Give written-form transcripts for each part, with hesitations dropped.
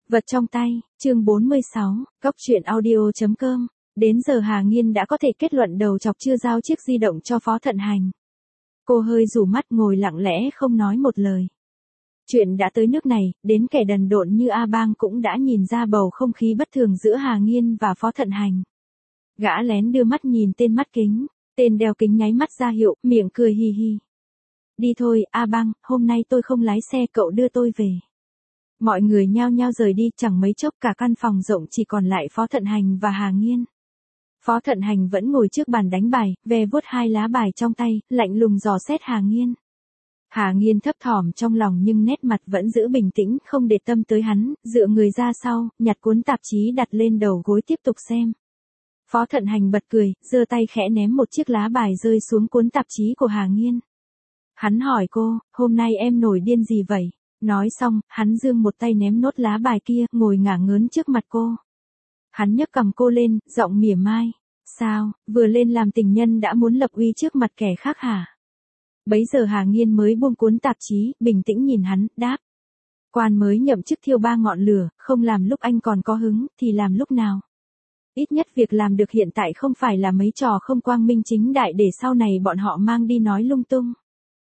Vật trong tay, chương 46, Góc truyện audio.com. Đến giờ Hà Nghiên đã có thể kết luận đầu chọc chưa giao chiếc di động cho Phó Thận Hành. Cô hơi rủ mắt ngồi lặng lẽ không nói một lời. Chuyện đã tới nước này, đến kẻ đần độn như A Bang cũng đã nhìn ra bầu không khí bất thường giữa Hà Nghiên và Phó Thận Hành. Gã lén đưa mắt nhìn tên mắt kính, tên đeo kính nháy mắt ra hiệu, miệng cười hi hi. Đi thôi, A Bang, hôm nay tôi không lái xe, cậu đưa tôi về. Mọi người nhao nhao rời đi, chẳng mấy chốc cả căn phòng rộng chỉ còn lại Phó Thận Hành và Hà Nghiên. Phó Thận Hành vẫn ngồi trước bàn đánh bài, ve vuốt hai lá bài trong tay, lạnh lùng dò xét Hà Nghiên. Hà Nghiên thấp thỏm trong lòng nhưng nét mặt vẫn giữ bình tĩnh, không để tâm tới hắn, dựa người ra sau, nhặt cuốn tạp chí đặt lên đầu gối tiếp tục xem. Phó Thận Hành bật cười, giơ tay khẽ ném một chiếc lá bài rơi xuống cuốn tạp chí của Hà Nghiên. Hắn hỏi cô, hôm nay em nổi điên gì vậy? Nói xong, hắn giương một tay ném nốt lá bài kia, ngồi ngả ngớn trước mặt cô. Hắn nhấc cầm cô lên, giọng mỉa mai. Sao, vừa lên làm tình nhân đã muốn lập uy trước mặt kẻ khác hả? Bấy giờ Hà Nghiên mới buông cuốn tạp chí, bình tĩnh nhìn hắn, đáp. Quan mới nhậm chức thiêu 3 ngọn lửa, không làm lúc anh còn có hứng, thì làm lúc nào? Ít nhất việc làm được hiện tại không phải là mấy trò không quang minh chính đại để sau này bọn họ mang đi nói lung tung.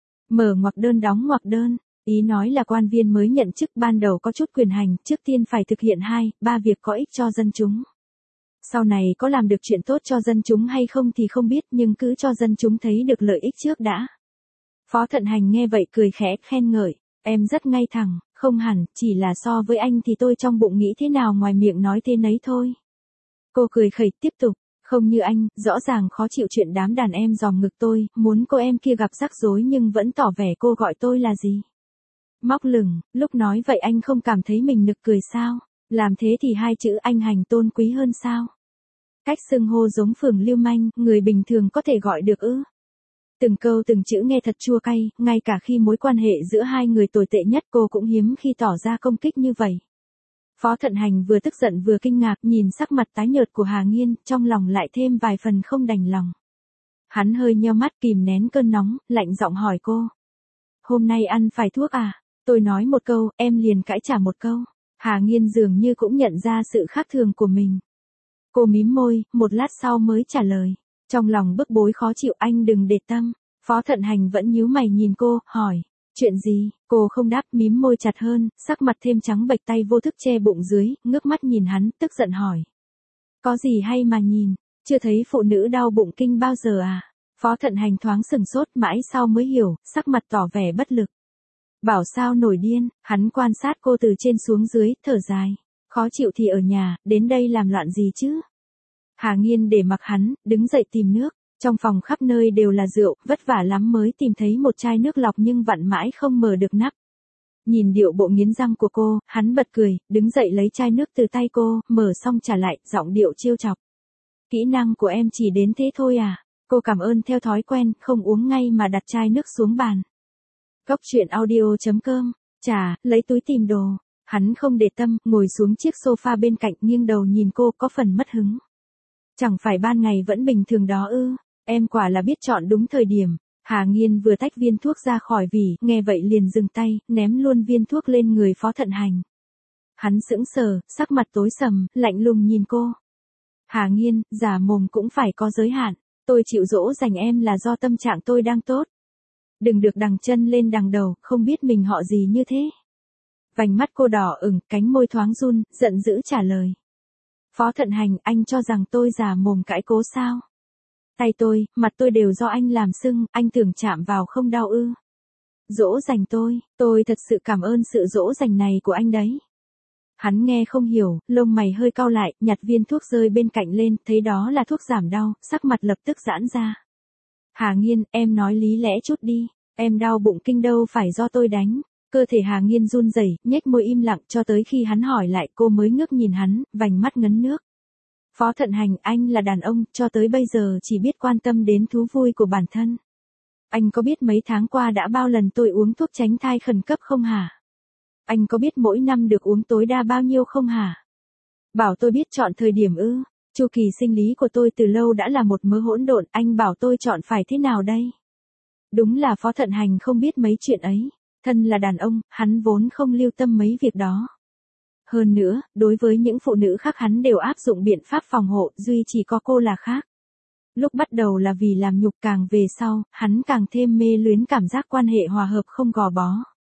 Mở ngoặc đơn đóng ngoặc đơn. Ý nói là quan viên mới nhận chức ban đầu có chút quyền hành, trước tiên phải thực hiện 2, 3 việc có ích cho dân chúng. Sau này có làm được chuyện tốt cho dân chúng hay không thì không biết, nhưng cứ cho dân chúng thấy được lợi ích trước đã. Phó Thận Hành nghe vậy cười khẽ, khen ngợi, em rất ngay thẳng, không hẳn, chỉ là so với anh thì tôi trong bụng nghĩ thế nào ngoài miệng nói thế nấy thôi. Cô cười khẩy tiếp tục, không như anh, rõ ràng khó chịu chuyện đám đàn em dòm ngực tôi, muốn cô em kia gặp rắc rối nhưng vẫn tỏ vẻ cô gọi tôi là gì. Móc lửng, lúc nói vậy anh không cảm thấy mình nực cười sao? Làm thế thì 2 chữ anh Hành tôn quý hơn sao? Cách xưng hô giống phường lưu manh, người bình thường có thể gọi được ư? Từng câu từng chữ nghe thật chua cay, ngay cả khi mối quan hệ giữa hai người tồi tệ nhất cô cũng hiếm khi tỏ ra công kích như vậy. Phó Thận Hành vừa tức giận vừa kinh ngạc, nhìn sắc mặt tái nhợt của Hà Nghiên, trong lòng lại thêm vài phần không đành lòng. Hắn hơi nheo mắt kìm nén cơn nóng, lạnh giọng hỏi cô. Hôm nay ăn phải thuốc à? Tôi nói một câu, em liền cãi trả một câu. Hà Nghiên dường như cũng nhận ra sự khác thường của mình. Cô mím môi, một lát sau mới trả lời. Trong lòng bức bối khó chịu, anh đừng để tâm. Phó Thận Hành vẫn nhíu mày nhìn cô, hỏi. Chuyện gì? Cô không đáp, mím môi chặt hơn, sắc mặt thêm trắng bệch, tay vô thức che bụng dưới, ngước mắt nhìn hắn, tức giận hỏi. Có gì hay mà nhìn, chưa thấy phụ nữ đau bụng kinh bao giờ à? Phó Thận Hành thoáng sừng sốt, mãi sau mới hiểu, sắc mặt tỏ vẻ bất lực. Bảo sao nổi điên, hắn quan sát cô từ trên xuống dưới, thở dài. Khó chịu thì ở nhà, đến đây làm loạn gì chứ? Hà Nghiên để mặc hắn, đứng dậy tìm nước. Trong phòng khắp nơi đều là rượu, vất vả lắm mới tìm thấy một chai nước lọc nhưng vặn mãi không mở được nắp. Nhìn điệu bộ nghiến răng của cô, hắn bật cười, đứng dậy lấy chai nước từ tay cô, mở xong trả lại, giọng điệu trêu chọc. Kỹ năng của em chỉ đến thế thôi à? Cô cảm ơn theo thói quen, không uống ngay mà đặt chai nước xuống bàn. Góc truyện audio.com, chà, lấy túi tìm đồ. Hắn không để tâm, ngồi xuống chiếc sofa bên cạnh, nghiêng đầu nhìn cô, có phần mất hứng. Chẳng phải ban ngày vẫn bình thường đó ư? Em quả là biết chọn đúng thời điểm. Hà Nghiên vừa tách viên thuốc ra khỏi vỉ, nghe vậy liền dừng tay, ném luôn viên thuốc lên người Phó Thận Hành. Hắn sững sờ, sắc mặt tối sầm, lạnh lùng nhìn cô. Hà Nghiên, giả mồm cũng phải có giới hạn. Tôi chịu dỗ dành em là do tâm trạng tôi đang tốt. Đừng được đằng chân lên đằng đầu, không biết mình họ gì như thế. Vành mắt cô đỏ ửng, cánh môi thoáng run, giận dữ trả lời. Phó Thận Hành, anh cho rằng tôi giả mồm cãi cố sao? Tay tôi, mặt tôi đều do anh làm sưng, anh tưởng chạm vào không đau ư? Dỗ dành tôi thật sự cảm ơn sự dỗ dành này của anh đấy. Hắn nghe không hiểu, lông mày hơi cau lại, nhặt viên thuốc rơi bên cạnh lên, thấy đó là thuốc giảm đau, sắc mặt lập tức giãn ra. Hà Nghiên, em nói lý lẽ chút đi, em đau bụng kinh đâu phải do tôi đánh. Cơ thể Hà Nghiên run rẩy, nhếch môi im lặng cho tới khi hắn hỏi lại cô mới ngước nhìn hắn, vành mắt ngấn nước. Phó Thận Hành, anh là đàn ông, cho tới bây giờ chỉ biết quan tâm đến thú vui của bản thân. Anh có biết mấy tháng qua đã bao lần tôi uống thuốc tránh thai khẩn cấp không hả? Anh có biết mỗi năm được uống tối đa bao nhiêu không hả? Bảo tôi biết chọn thời điểm ư? Chu kỳ sinh lý của tôi từ lâu đã là một mớ hỗn độn, anh bảo tôi chọn phải thế nào đây? Đúng là Phó Thận Hành không biết mấy chuyện ấy. Thân là đàn ông, hắn vốn không lưu tâm mấy việc đó. Hơn nữa, đối với những phụ nữ khác hắn đều áp dụng biện pháp phòng hộ, duy chỉ có cô là khác. Lúc bắt đầu là vì làm nhục, càng về sau, hắn càng thêm mê luyến cảm giác quan hệ hòa hợp không gò bó.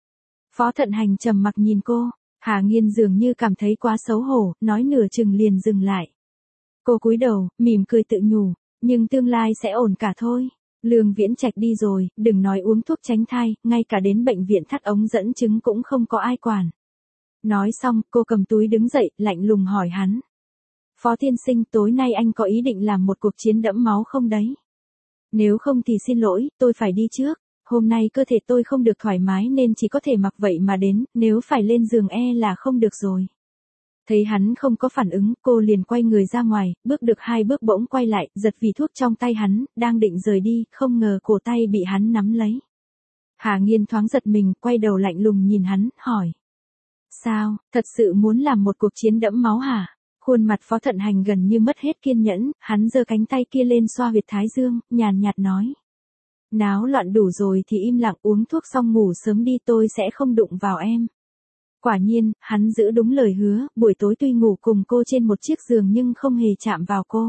Phó Thận Hành trầm mặc nhìn cô, Hà Nghiên dường như cảm thấy quá xấu hổ, nói nửa chừng liền dừng lại. Cô cúi đầu, mỉm cười tự nhủ, nhưng tương lai sẽ ổn cả thôi. Lương Viễn Trạch đi rồi, đừng nói uống thuốc tránh thai, ngay cả đến bệnh viện thắt ống dẫn trứng cũng không có ai quản. Nói xong, cô cầm túi đứng dậy, lạnh lùng hỏi hắn. Phó tiên sinh, tối nay anh có ý định làm một cuộc chiến đẫm máu không đấy? Nếu không thì xin lỗi, tôi phải đi trước. Hôm nay cơ thể tôi không được thoải mái nên chỉ có thể mặc vậy mà đến, nếu phải lên giường là không được rồi. Thấy hắn không có phản ứng, cô liền quay người ra ngoài, bước được 2 bước bỗng quay lại, giật vỉ thuốc trong tay hắn, đang định rời đi, không ngờ cổ tay bị hắn nắm lấy. Hà Nghiên thoáng giật mình, quay đầu lạnh lùng nhìn hắn, hỏi. Sao, thật sự muốn làm một cuộc chiến đẫm máu hả? Khuôn mặt Phó Thận Hành gần như mất hết kiên nhẫn, hắn giơ cánh tay kia lên xoa huyệt thái dương, nhàn nhạt nói. Náo loạn đủ rồi thì im lặng, uống thuốc xong ngủ sớm đi, tôi sẽ không đụng vào em. Quả nhiên, hắn giữ đúng lời hứa, buổi tối tuy ngủ cùng cô trên một chiếc giường nhưng không hề chạm vào cô.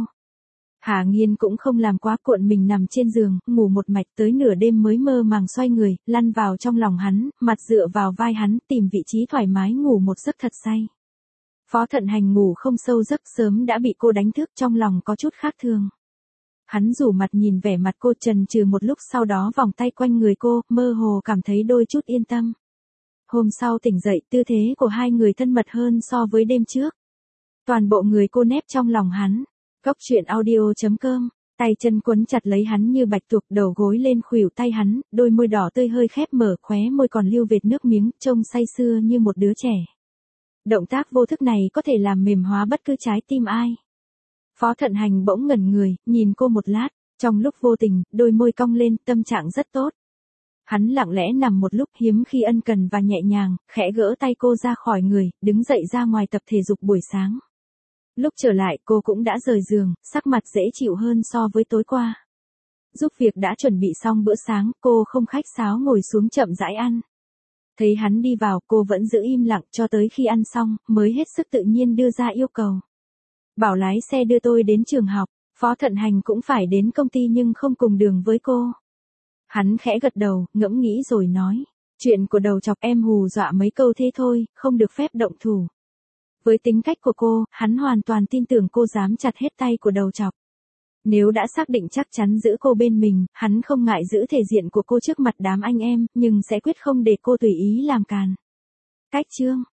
Hà Nghiên cũng không làm quá, cuộn mình nằm trên giường, ngủ một mạch tới nửa đêm mới mơ màng xoay người, lăn vào trong lòng hắn, mặt dựa vào vai hắn, tìm vị trí thoải mái ngủ một giấc thật say. Phó Thận Hành ngủ không sâu giấc, sớm đã bị cô đánh thức, trong lòng có chút khác thường. Hắn rủ mặt nhìn vẻ mặt cô, chần chừ một lúc, sau đó vòng tay quanh người cô, mơ hồ cảm thấy đôi chút yên tâm. Hôm sau tỉnh dậy, tư thế của hai người thân mật hơn so với đêm trước. Toàn bộ người cô nép trong lòng hắn. Góc truyện audio.com, tay chân quấn chặt lấy hắn như bạch tuộc, đầu gối lên khuỷu tay hắn, đôi môi đỏ tươi hơi khép mở, khóe môi còn lưu vệt nước miếng, trông say sưa như một đứa trẻ. Động tác vô thức này có thể làm mềm hóa bất cứ trái tim ai. Phó Thận Hành bỗng ngẩn người, nhìn cô một lát, trong lúc vô tình, đôi môi cong lên, tâm trạng rất tốt. Hắn lặng lẽ nằm một lúc, hiếm khi ân cần và nhẹ nhàng, khẽ gỡ tay cô ra khỏi người, đứng dậy ra ngoài tập thể dục buổi sáng. Lúc trở lại, cô cũng đã rời giường, sắc mặt dễ chịu hơn so với tối qua. Giúp việc đã chuẩn bị xong bữa sáng, cô không khách sáo ngồi xuống chậm rãi ăn. Thấy hắn đi vào, cô vẫn giữ im lặng cho tới khi ăn xong, mới hết sức tự nhiên đưa ra yêu cầu. Bảo lái xe đưa tôi đến trường học. Phó Thận Hành cũng phải đến công ty nhưng không cùng đường với cô. Hắn khẽ gật đầu, ngẫm nghĩ rồi nói. Chuyện của đầu chọc, em hù dọa mấy câu thế thôi, không được phép động thủ. Với tính cách của cô, hắn hoàn toàn tin tưởng cô dám chặt hết tay của đầu chọc. Nếu đã xác định chắc chắn giữ cô bên mình, hắn không ngại giữ thể diện của cô trước mặt đám anh em, nhưng sẽ quyết không để cô tùy ý làm càn. Cách chương